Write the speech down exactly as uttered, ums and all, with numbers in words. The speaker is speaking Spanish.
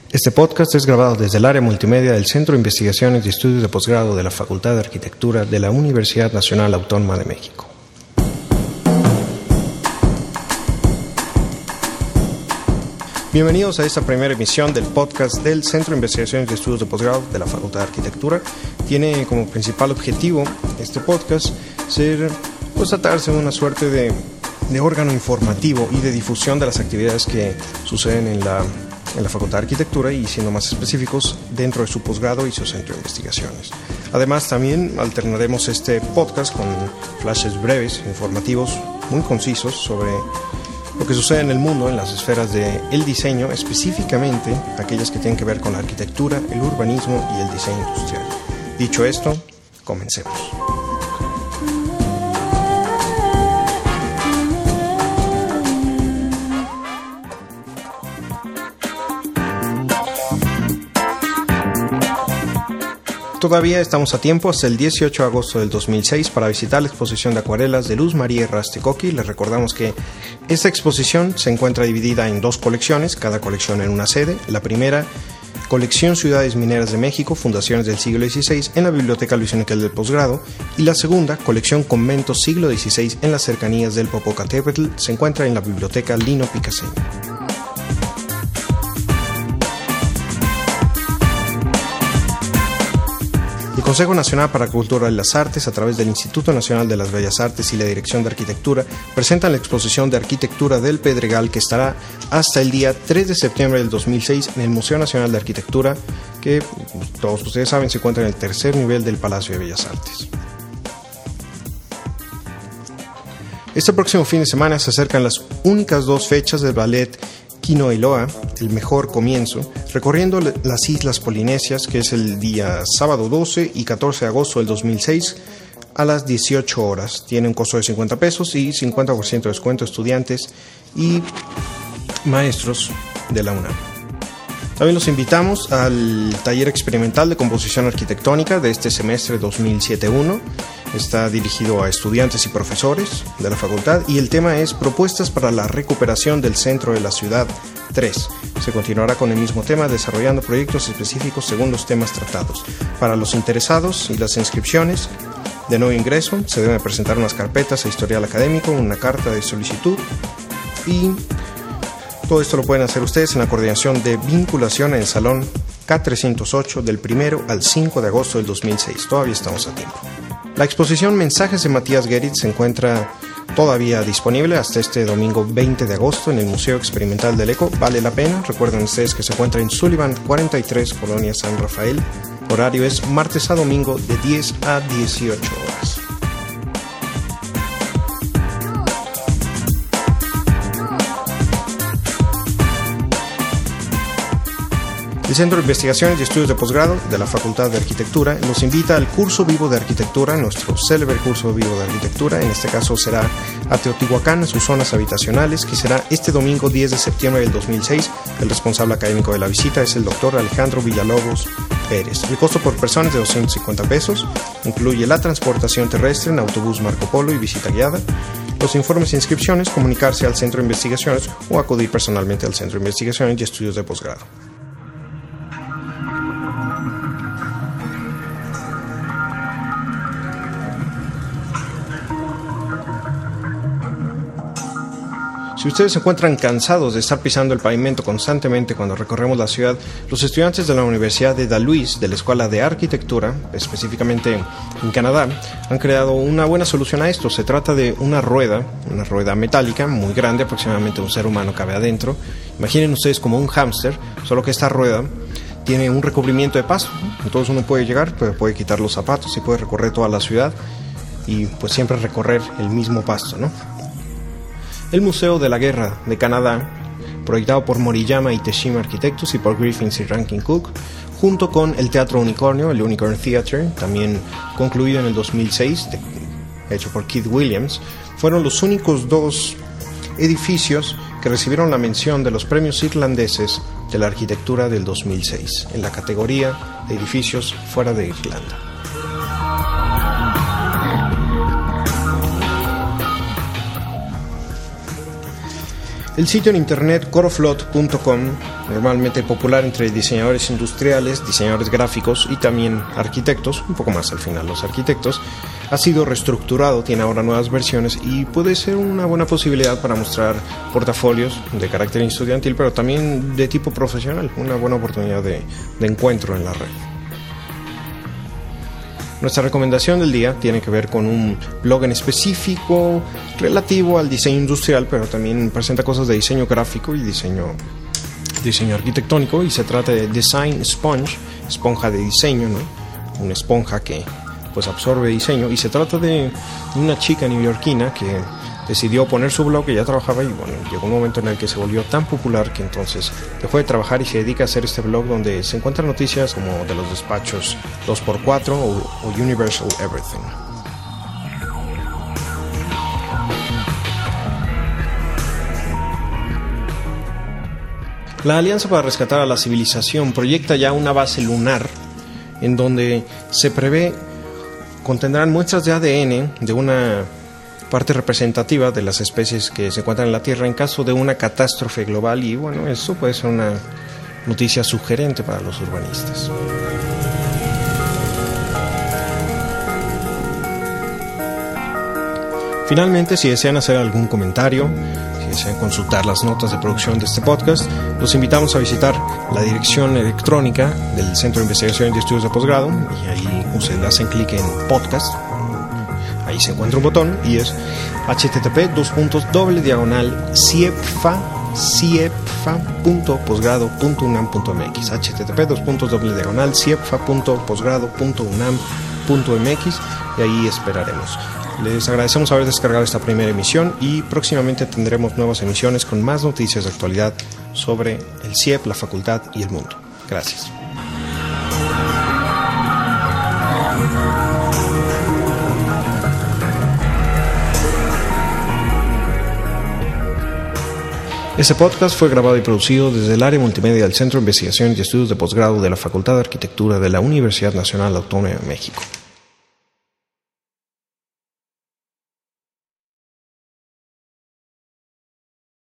Este podcast es grabado desde el área multimedia del Centro de Investigaciones y Estudios de Posgrado de la Facultad de Arquitectura de la Universidad Nacional Autónoma de México. Bienvenidos a esta primera emisión del podcast del Centro de Investigaciones y Estudios de Posgrado de la Facultad de Arquitectura. Tiene como principal objetivo este podcast ser, pues, tratarse de una suerte de, de órgano informativo y de difusión de las actividades que suceden en la en la Facultad de Arquitectura y, siendo más específicos, dentro de su posgrado y su centro de investigaciones. Además, también alternaremos este podcast con flashes breves, informativos, muy concisos sobre lo que sucede en el mundo en las esferas del diseño, específicamente aquellas que tienen que ver con la arquitectura, el urbanismo y el diseño industrial. Dicho esto, comencemos. Todavía estamos a tiempo hasta el dieciocho de agosto del dos mil seis para visitar la exposición de acuarelas de Luz María Errázuriz. Les recordamos que esta exposición se encuentra dividida en dos colecciones, cada colección en una sede. La primera, Colección Ciudades Mineras de México, Fundaciones del siglo dieciséis, en la Biblioteca Luis Unickel del Posgrado, y la segunda, Colección Conventos siglo dieciséis, en las cercanías del Popocatépetl, se encuentra en la Biblioteca Lino Picaseña. El Consejo Nacional para la Cultura y las Artes, a través del Instituto Nacional de las Bellas Artes y la Dirección de Arquitectura, presentan la exposición de Arquitectura del Pedregal, que estará hasta el día tres de septiembre del dos mil seis en el Museo Nacional de Arquitectura, que todos ustedes saben se encuentra en el tercer nivel del Palacio de Bellas Artes. Este próximo fin de semana se acercan las únicas dos fechas del ballet Kino y Loa, El Mejor Comienzo, recorriendo las Islas Polinesias, que es el día sábado doce y catorce de agosto del dos mil seis a las dieciocho horas. Tiene un costo de cincuenta pesos y cincuenta por ciento de descuento a estudiantes y maestros de la UNAM. También los invitamos al taller experimental de composición arquitectónica de este semestre dos mil siete uno. Está dirigido a estudiantes y profesores de la facultad y el tema es Propuestas para la recuperación del centro de la ciudad tres. Se continuará con el mismo tema, desarrollando proyectos específicos según los temas tratados. Para los interesados y las inscripciones de nuevo ingreso, se deben presentar unas carpetas a historial académico, una carta de solicitud, y todo esto lo pueden hacer ustedes en la coordinación de vinculación en el salón K trescientos ocho del primero al cinco de agosto del dos mil seis. Todavía estamos a tiempo. La exposición Mensajes de Matías Geritz se encuentra todavía disponible hasta este domingo veinte de agosto en el Museo Experimental del Eco. Vale la pena. Recuerden ustedes que se encuentra en Sullivan cuarenta y tres, Colonia San Rafael. Horario es martes a domingo de diez a dieciocho horas. El Centro de Investigaciones y Estudios de Posgrado de la Facultad de Arquitectura nos invita al curso vivo de arquitectura, nuestro célebre curso vivo de arquitectura. En este caso será a Teotihuacán, a sus zonas habitacionales, que será este domingo diez de septiembre del dos mil seis. El responsable académico de la visita es el doctor Alejandro Villalobos Pérez. El costo por persona es de doscientos cincuenta pesos. Incluye la transportación terrestre en autobús Marco Polo y visita guiada. Los informes e inscripciones, comunicarse al Centro de Investigaciones o acudir personalmente al Centro de Investigaciones y Estudios de Posgrado. Si ustedes se encuentran cansados de estar pisando el pavimento constantemente cuando recorremos la ciudad, los estudiantes de la Universidad de Dalhousie, de la Escuela de Arquitectura, específicamente en Canadá, han creado una buena solución a esto. Se trata de una rueda, una rueda metálica muy grande, aproximadamente un ser humano cabe adentro. Imaginen ustedes como un hámster, solo que esta rueda tiene un recubrimiento de pasto. Entonces uno puede llegar, puede quitar los zapatos y puede recorrer toda la ciudad y pues siempre recorrer el mismo pasto, ¿no? El Museo de la Guerra de Canadá, proyectado por Moriyama y Teshima Arquitectos y por Griffins y Rankin Cook, junto con el Teatro Unicornio, el Unicorn Theatre, también concluido en el dos mil seis, de, hecho por Keith Williams, fueron los únicos dos edificios que recibieron la mención de los premios irlandeses de la arquitectura del dos mil seis, en la categoría de edificios fuera de Irlanda. El sitio en internet coroflot punto com, normalmente popular entre diseñadores industriales, diseñadores gráficos y también arquitectos, un poco más al final los arquitectos, ha sido reestructurado, tiene ahora nuevas versiones y puede ser una buena posibilidad para mostrar portafolios de carácter estudiantil, pero también de tipo profesional, una buena oportunidad de, de encuentro en la red. Nuestra recomendación del día tiene que ver con un blog en específico relativo al diseño industrial, pero también presenta cosas de diseño gráfico y diseño, diseño arquitectónico, y se trata de Design Sponge, esponja de diseño, ¿no? Una esponja que pues absorbe diseño, y se trata de una chica neoyorquina que decidió poner su blog, que ya trabajaba, y bueno, llegó un momento en el que se volvió tan popular que entonces dejó de trabajar y se dedica a hacer este blog donde se encuentran noticias como de los despachos dos por cuatro o, o Universal Everything. La Alianza para Rescatar a la Civilización proyecta ya una base lunar en donde se prevé contendrán muestras de A D N de una parte representativa de las especies que se encuentran en la Tierra en caso de una catástrofe global, y bueno, eso puede ser una noticia sugerente para los urbanistas. Finalmente, si desean hacer algún comentario, si desean consultar las notas de producción de este podcast, los invitamos a visitar la dirección electrónica del Centro de Investigación y Estudios de Posgrado, y ahí ustedes hacen clic en podcast. Ahí se encuentra un botón y es http dos puntos doble diagonal ciepfa ciepfa punto posgrado punto unam punto mx http dos puntos doble diagonal ciepfa punto posgrado punto unam punto mx, y ahí esperaremos. Les agradecemos haber descargado esta primera emisión, y próximamente tendremos nuevas emisiones con más noticias de actualidad sobre el C I E P, la facultad y el mundo. Gracias. Este podcast fue grabado y producido desde el área multimedia del Centro de Investigación y Estudios de Posgrado de la Facultad de Arquitectura de la Universidad Nacional Autónoma de México.